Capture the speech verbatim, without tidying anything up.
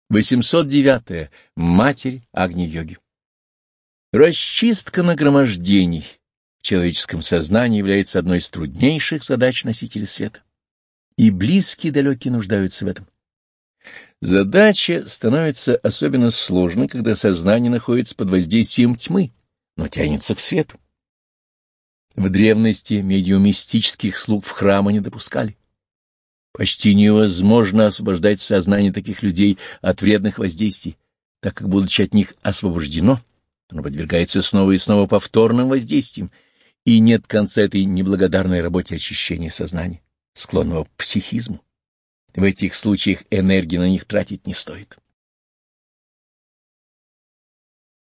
восемьсот девятое. Матерь Агни-йоги. Расчистка нагромождений в человеческом сознании является одной из труднейших задач носителя света. И близкие и далекие нуждаются в этом. Задача становится особенно сложной, когда сознание находится под воздействием тьмы, но тянется к свету. В древности медиумистических слуг в храмы не допускали. Почти невозможно освобождать сознание таких людей от вредных воздействий, так как, будучи от них освобождено, оно подвергается снова и снова повторным воздействиям, и нет конца этой неблагодарной работе очищения сознания, склонного к психизму. В этих случаях энергии на них тратить не стоит.